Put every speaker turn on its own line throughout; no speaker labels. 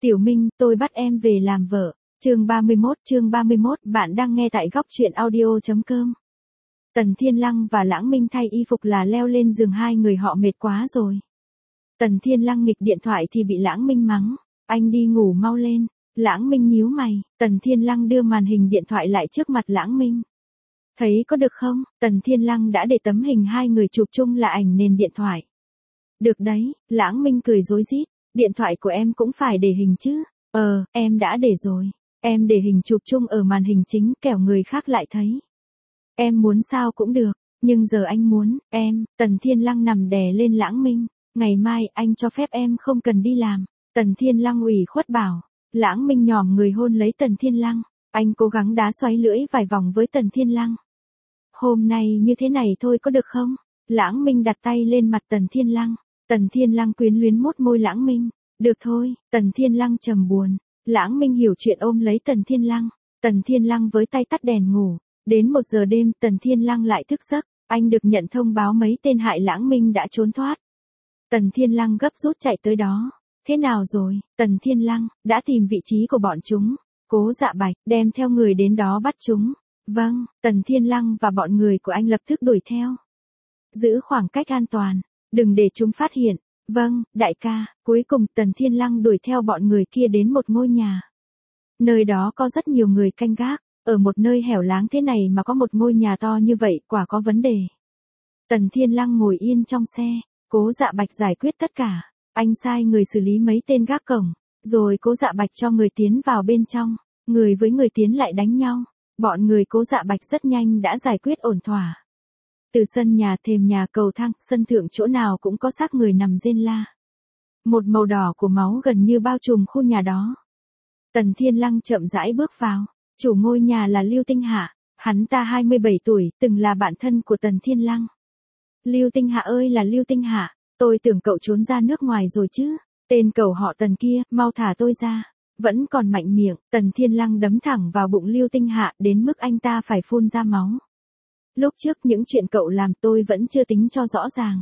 Tiểu Minh, tôi bắt em về làm vợ. Chương 31, bạn đang nghe tại góc truyện audio.com. Tần Thiên Lăng và Lãng Minh thay y phục là leo lên giường, hai người họ mệt quá rồi. Tần Thiên Lăng nghịch điện thoại thì bị Lãng Minh mắng. Anh đi ngủ mau lên. Lãng Minh nhíu mày. Tần Thiên Lăng đưa màn hình điện thoại lại trước mặt Lãng Minh. Thấy có được không? Tần Thiên Lăng đã để tấm hình hai người chụp chung là ảnh nền điện thoại. Được đấy, Lãng Minh cười rối rít. Điện thoại của em cũng phải để hình chứ. Em đã để rồi. Em để hình chụp chung ở màn hình chính kẻo người khác lại thấy. Em muốn sao cũng được, nhưng giờ anh muốn, Tần Thiên Lăng nằm đè lên Lãng Minh. Ngày mai anh cho phép em không cần đi làm. Tần Thiên Lăng ủy khuất bảo. Lãng Minh nhòm người hôn lấy Tần Thiên Lăng. Anh cố gắng đá xoáy lưỡi vài vòng với Tần Thiên Lăng. Hôm nay như thế này thôi có được không? Lãng Minh đặt tay lên mặt Tần Thiên Lăng. Tần Thiên Lăng quyến luyến mút môi Lãng Minh. Được thôi, Tần Thiên Lăng trầm buồn. Lãng Minh hiểu chuyện ôm lấy Tần Thiên Lăng. Tần Thiên Lăng với tay tắt đèn ngủ. Đến 1 giờ đêm Tần Thiên Lăng lại thức giấc. Anh được nhận thông báo mấy tên hại Lãng Minh đã trốn thoát. Tần Thiên Lăng gấp rút chạy tới đó. Thế nào rồi? Tần Thiên Lăng đã tìm vị trí của bọn chúng. Cố Dạ Bạch đem theo người đến đó bắt chúng. Vâng, Tần Thiên Lăng và bọn người của anh lập tức đuổi theo. Giữ khoảng cách an toàn. Đừng để chúng phát hiện. Vâng, đại ca. Cuối cùng Tần Thiên Lăng đuổi theo bọn người kia đến một ngôi nhà. Nơi đó có rất nhiều người canh gác. Ở một nơi hẻo láng thế này mà có một ngôi nhà to như vậy quả có vấn đề. Tần Thiên Lăng ngồi yên trong xe. Cố Dạ Bạch giải quyết tất cả. Anh sai người xử lý mấy tên gác cổng. Rồi Cố Dạ Bạch cho người tiến vào bên trong. Người với người tiến lại đánh nhau. Bọn người Cố Dạ Bạch rất nhanh đã giải quyết ổn thỏa. Từ sân nhà, thềm nhà, cầu thang, sân thượng chỗ nào cũng có xác người nằm rên la. Một màu đỏ của máu gần như bao trùm khu nhà đó. Tần Thiên Lăng chậm rãi bước vào. Chủ ngôi nhà là Lưu Tinh Hạ. Hắn ta 27 tuổi, từng là bạn thân của Tần Thiên Lăng. Lưu Tinh Hạ ơi là Lưu Tinh Hạ, tôi tưởng cậu trốn ra nước ngoài rồi chứ. Tên cậu họ Tần kia, mau thả tôi ra. Vẫn còn mạnh miệng, Tần Thiên Lăng đấm thẳng vào bụng Lưu Tinh Hạ đến mức anh ta phải phun ra máu. Lúc trước những chuyện cậu làm tôi vẫn chưa tính cho rõ ràng.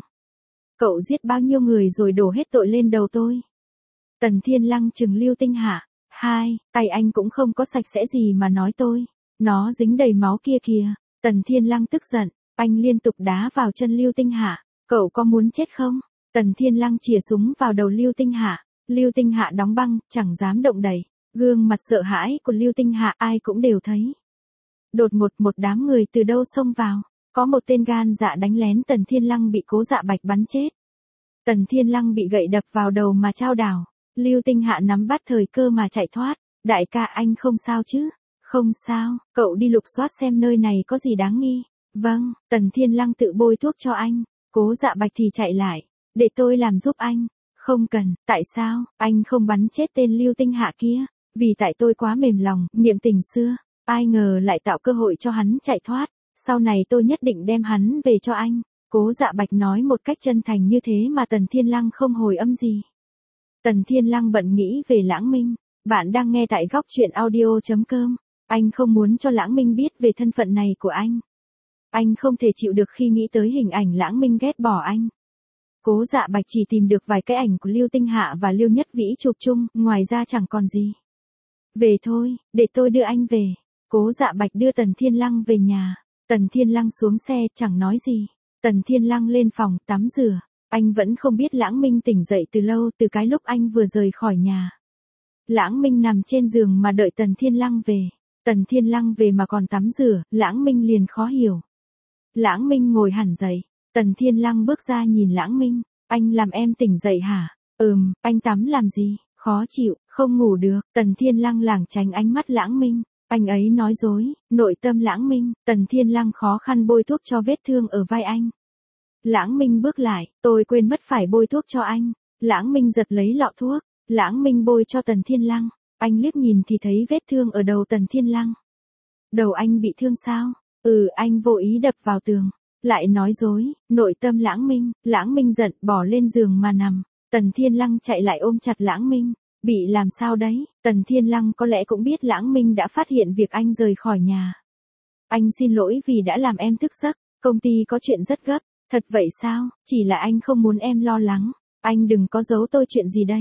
Cậu giết bao nhiêu người rồi đổ hết tội lên đầu tôi. Tần Thiên Lăng trừng Lưu Tinh Hạ. Tay anh cũng không có sạch sẽ gì mà nói tôi. Nó dính đầy máu kia kìa. Tần Thiên Lăng tức giận. Anh liên tục đá vào chân Lưu Tinh Hạ. Cậu có muốn chết không? Tần Thiên Lăng chìa súng vào đầu Lưu Tinh Hạ. Lưu Tinh Hạ đóng băng, chẳng dám động đậy. Gương mặt sợ hãi của Lưu Tinh Hạ ai cũng đều thấy. Đột ngột một đám người từ đâu xông vào. Có một tên gan dạ đánh lén Tần Thiên Lăng bị Cố Dạ Bạch bắn chết. Tần Thiên Lăng bị gậy đập vào đầu mà chao đảo. Lưu Tinh Hạ nắm bắt thời cơ mà chạy thoát. Đại ca anh không sao chứ? Không sao, cậu đi lục soát xem nơi này có gì đáng nghi. Vâng, Tần Thiên Lăng tự bôi thuốc cho anh. Cố Dạ Bạch thì chạy lại. Để tôi làm giúp anh. Không cần, tại sao, anh không bắn chết tên Lưu Tinh Hạ kia? Vì tại tôi quá mềm lòng, niệm tình xưa. Ai ngờ lại tạo cơ hội cho hắn chạy thoát. Sau này tôi nhất định đem hắn về cho anh. Cố Dạ Bạch nói một cách chân thành như thế mà Tần Thiên Lăng không hồi âm gì. Tần Thiên Lăng bận nghĩ về Lãng Minh. Bạn đang nghe tại góc truyện audio.com. Anh không muốn cho Lãng Minh biết về thân phận này của anh. Anh không thể chịu được khi nghĩ tới hình ảnh Lãng Minh ghét bỏ anh. Cố Dạ Bạch chỉ tìm được vài cái ảnh của Lưu Tinh Hạ và Lưu Nhất Vĩ chụp chung, ngoài ra chẳng còn gì. Về thôi, để tôi đưa anh về. Cố Dạ Bạch đưa Tần Thiên Lăng về nhà. Tần Thiên Lăng xuống xe chẳng nói gì. Tần Thiên Lăng lên phòng tắm rửa. Anh vẫn không biết Lãng Minh tỉnh dậy từ lâu, từ cái lúc anh vừa rời khỏi nhà. Lãng Minh nằm trên giường mà đợi Tần Thiên Lăng về. Tần Thiên Lăng về mà còn tắm rửa, Lãng Minh liền khó hiểu. Lãng Minh ngồi hẳn dậy. Tần Thiên Lăng bước ra nhìn Lãng Minh. Anh làm em tỉnh dậy hả? Anh tắm làm gì? Khó chịu, không ngủ được. Tần Thiên Lăng lảng tránh ánh mắt Lãng Minh. Anh ấy nói dối, nội tâm Lãng Minh. Tần Thiên Lăng khó khăn bôi thuốc cho vết thương ở vai anh. Lãng Minh bước lại, tôi quên mất phải bôi thuốc cho anh. Lãng Minh giật lấy lọ thuốc. Lãng Minh bôi cho Tần Thiên Lăng. Anh liếc nhìn thì thấy vết thương ở đầu Tần Thiên Lăng. Đầu anh bị thương sao? Anh vô ý đập vào tường. Lại nói dối, nội tâm Lãng Minh giận bỏ lên giường mà nằm. Tần Thiên Lăng chạy lại ôm chặt Lãng Minh. Bị làm sao đấy? Tần Thiên Lăng có lẽ cũng biết Lãng Minh đã phát hiện việc anh rời khỏi nhà. Anh xin lỗi vì đã làm em thức giấc, công ty có chuyện rất gấp. Thật vậy sao? Chỉ là anh không muốn em lo lắng. Anh đừng có giấu tôi chuyện gì đấy.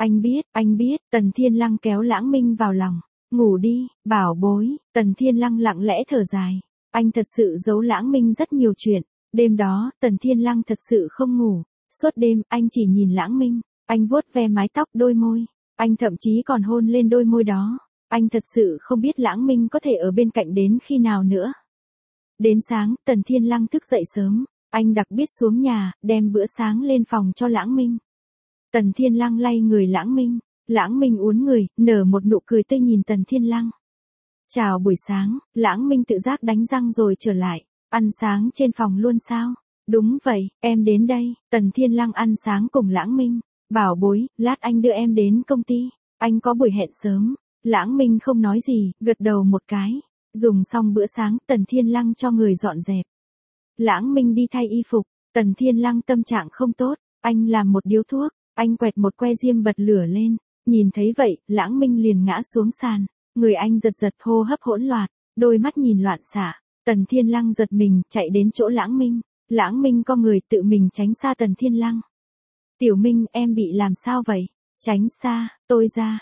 anh biết, Tần Thiên Lăng kéo Lãng Minh vào lòng. Ngủ đi, bảo bối, Tần Thiên Lăng lặng lẽ thở dài. Anh thật sự giấu Lãng Minh rất nhiều chuyện. Đêm đó, Tần Thiên Lăng thật sự không ngủ. Suốt đêm, anh chỉ nhìn Lãng Minh. Anh vuốt ve mái tóc đôi môi. Anh thậm chí còn hôn lên đôi môi đó. Anh thật sự không biết Lãng Minh có thể ở bên cạnh đến khi nào nữa. Đến sáng, Tần Thiên Lăng thức dậy sớm. Anh đặc biệt xuống nhà, đem bữa sáng lên phòng cho Lãng Minh. Tần Thiên Lăng lay người Lãng Minh. Lãng Minh uốn người, nở một nụ cười tươi nhìn Tần Thiên Lăng. Chào buổi sáng, Lãng Minh tự giác đánh răng rồi trở lại. Ăn sáng trên phòng luôn sao? Đúng vậy, em đến đây. Tần Thiên Lăng ăn sáng cùng Lãng Minh. Bảo bối, lát anh đưa em đến công ty. Anh có buổi hẹn sớm. Lãng Minh không nói gì, gật đầu một cái. Dùng xong bữa sáng, Tần Thiên Lăng cho người dọn dẹp. Lãng Minh đi thay y phục. Tần Thiên Lăng tâm trạng không tốt. Anh làm một điếu thuốc. Anh quẹt một que diêm bật lửa lên. Nhìn thấy vậy, Lãng Minh liền ngã xuống sàn. Người anh giật giật hô hấp hỗn loạn. Đôi mắt nhìn loạn xạ. Tần Thiên Lăng giật mình, chạy đến chỗ Lãng Minh. Lãng Minh co người tự mình tránh xa Tần Thiên Lăng. Tiểu Minh, em bị làm sao vậy? Tránh xa, tôi ra,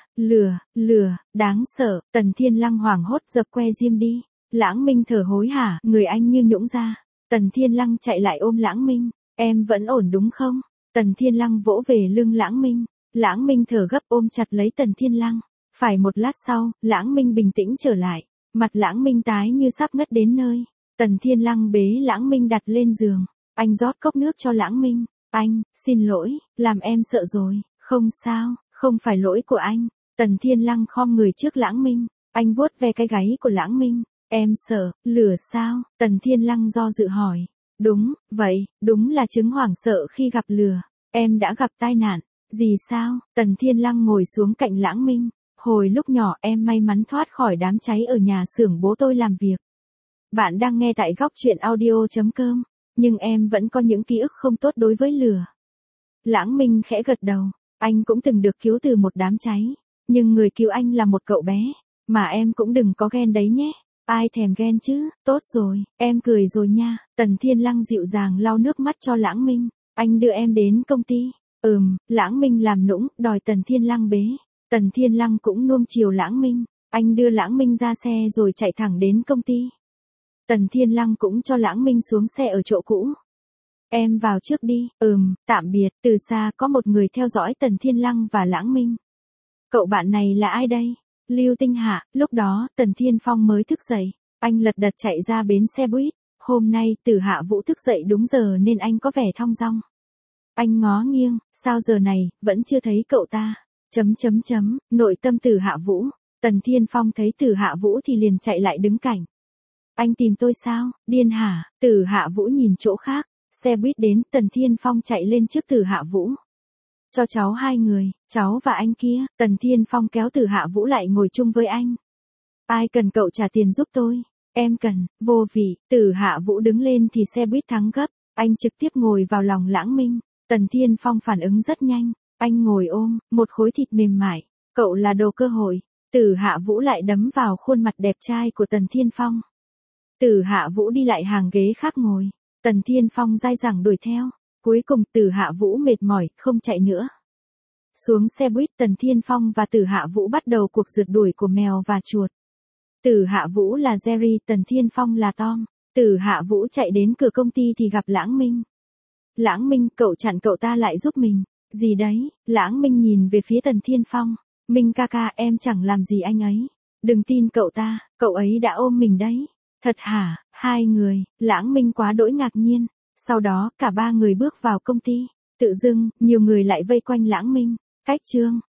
lửa, đáng sợ. Tần Thiên Lăng hoảng hốt dập que diêm đi. Lãng Minh thở hối hả, người anh như nhũn ra. Tần Thiên Lăng chạy lại ôm Lãng Minh. Em vẫn ổn đúng không? Tần Thiên Lăng vỗ về lưng Lãng Minh. Lãng Minh thở gấp ôm chặt lấy Tần Thiên Lăng. Phải một lát sau, Lãng Minh bình tĩnh trở lại. Mặt Lãng Minh tái như sắp ngất đến nơi. Tần Thiên Lăng bế Lãng Minh đặt lên giường. Anh rót cốc nước cho Lãng Minh. Anh, xin lỗi, làm em sợ rồi. Không sao, không phải lỗi của anh. Tần Thiên Lăng khom người trước Lãng Minh. Anh vuốt ve cái gáy của Lãng Minh. Em sợ, lửa sao? Tần Thiên Lăng do dự hỏi. Đúng, vậy, đúng là chứng hoảng sợ khi gặp lửa. Em đã gặp tai nạn. Gì sao? Tần Thiên Lăng ngồi xuống cạnh Lãng Minh. Hồi lúc nhỏ em may mắn thoát khỏi đám cháy ở nhà xưởng bố tôi làm việc. Bạn đang nghe tại góc truyện audio.com. Nhưng em vẫn có những ký ức không tốt đối với lửa. Lãng Minh khẽ gật đầu. Anh cũng từng được cứu từ một đám cháy. Nhưng người cứu anh là một cậu bé. Mà em cũng đừng có ghen đấy nhé. Ai thèm ghen chứ, tốt rồi, em cười rồi nha. Tần Thiên Lăng dịu dàng lau nước mắt cho Lãng Minh. Anh đưa em đến công ty. Lãng Minh làm nũng, đòi Tần Thiên Lăng bế. Tần Thiên Lăng cũng nuông chiều Lãng Minh. Anh đưa Lãng Minh ra xe rồi chạy thẳng đến công ty. Tần Thiên Lăng cũng cho Lãng Minh xuống xe ở chỗ cũ. Em vào trước đi. Tạm biệt. Từ xa có một người theo dõi Tần Thiên Lăng và Lãng Minh. Cậu bạn này là ai đây? Lưu Tinh Hạ. Lúc đó, Tần Thiên Phong mới thức dậy. Anh lật đật chạy ra bến xe buýt. Hôm nay, Từ Hạ Vũ thức dậy đúng giờ nên anh có vẻ thong dong. Anh ngó nghiêng, sao giờ này, vẫn chưa thấy cậu ta. Nội tâm Từ Hạ Vũ. Tần Thiên Phong thấy Từ Hạ Vũ thì liền chạy lại đứng cạnh. Anh tìm tôi sao? Điên hả? Từ Hạ Vũ nhìn chỗ khác. Xe buýt đến, Tần Thiên Phong chạy lên trước Từ Hạ Vũ. Cho cháu 2 người, cháu và anh kia. Tần Thiên Phong kéo Từ Hạ Vũ lại ngồi chung với anh. Ai cần cậu trả tiền giúp tôi? Em cần, vô vị. Từ Hạ Vũ đứng lên thì xe buýt thắng gấp. Anh trực tiếp ngồi vào lòng Lãng Minh. Tần Thiên Phong phản ứng rất nhanh. Anh ngồi ôm, một khối thịt mềm mại. Cậu là đồ cơ hội. Từ Hạ Vũ lại đấm vào khuôn mặt đẹp trai của Tần Thiên Phong. Từ Hạ Vũ đi lại hàng ghế khác ngồi. Tần Thiên Phong dai dẳng đuổi theo. Cuối cùng Từ Hạ Vũ mệt mỏi, không chạy nữa. Xuống xe buýt, Tần Thiên Phong và Từ Hạ Vũ bắt đầu cuộc rượt đuổi của mèo và chuột. Từ Hạ Vũ là Jerry, Tần Thiên Phong là Tom. Từ Hạ Vũ chạy đến cửa công ty thì gặp Lãng Minh. Lãng Minh, cậu chặn cậu ta lại giúp mình. Gì đấy? Lãng Minh nhìn về phía Tần Thiên Phong. Minh ca ca, em chẳng làm gì anh ấy. Đừng tin cậu ta, cậu ấy đã ôm mình đấy. Thật hả? 2 người. Lãng Minh quá đỗi ngạc nhiên. Sau đó, cả 3 người bước vào công ty. Tự dưng, nhiều người lại vây quanh Lãng Minh. Cách chương.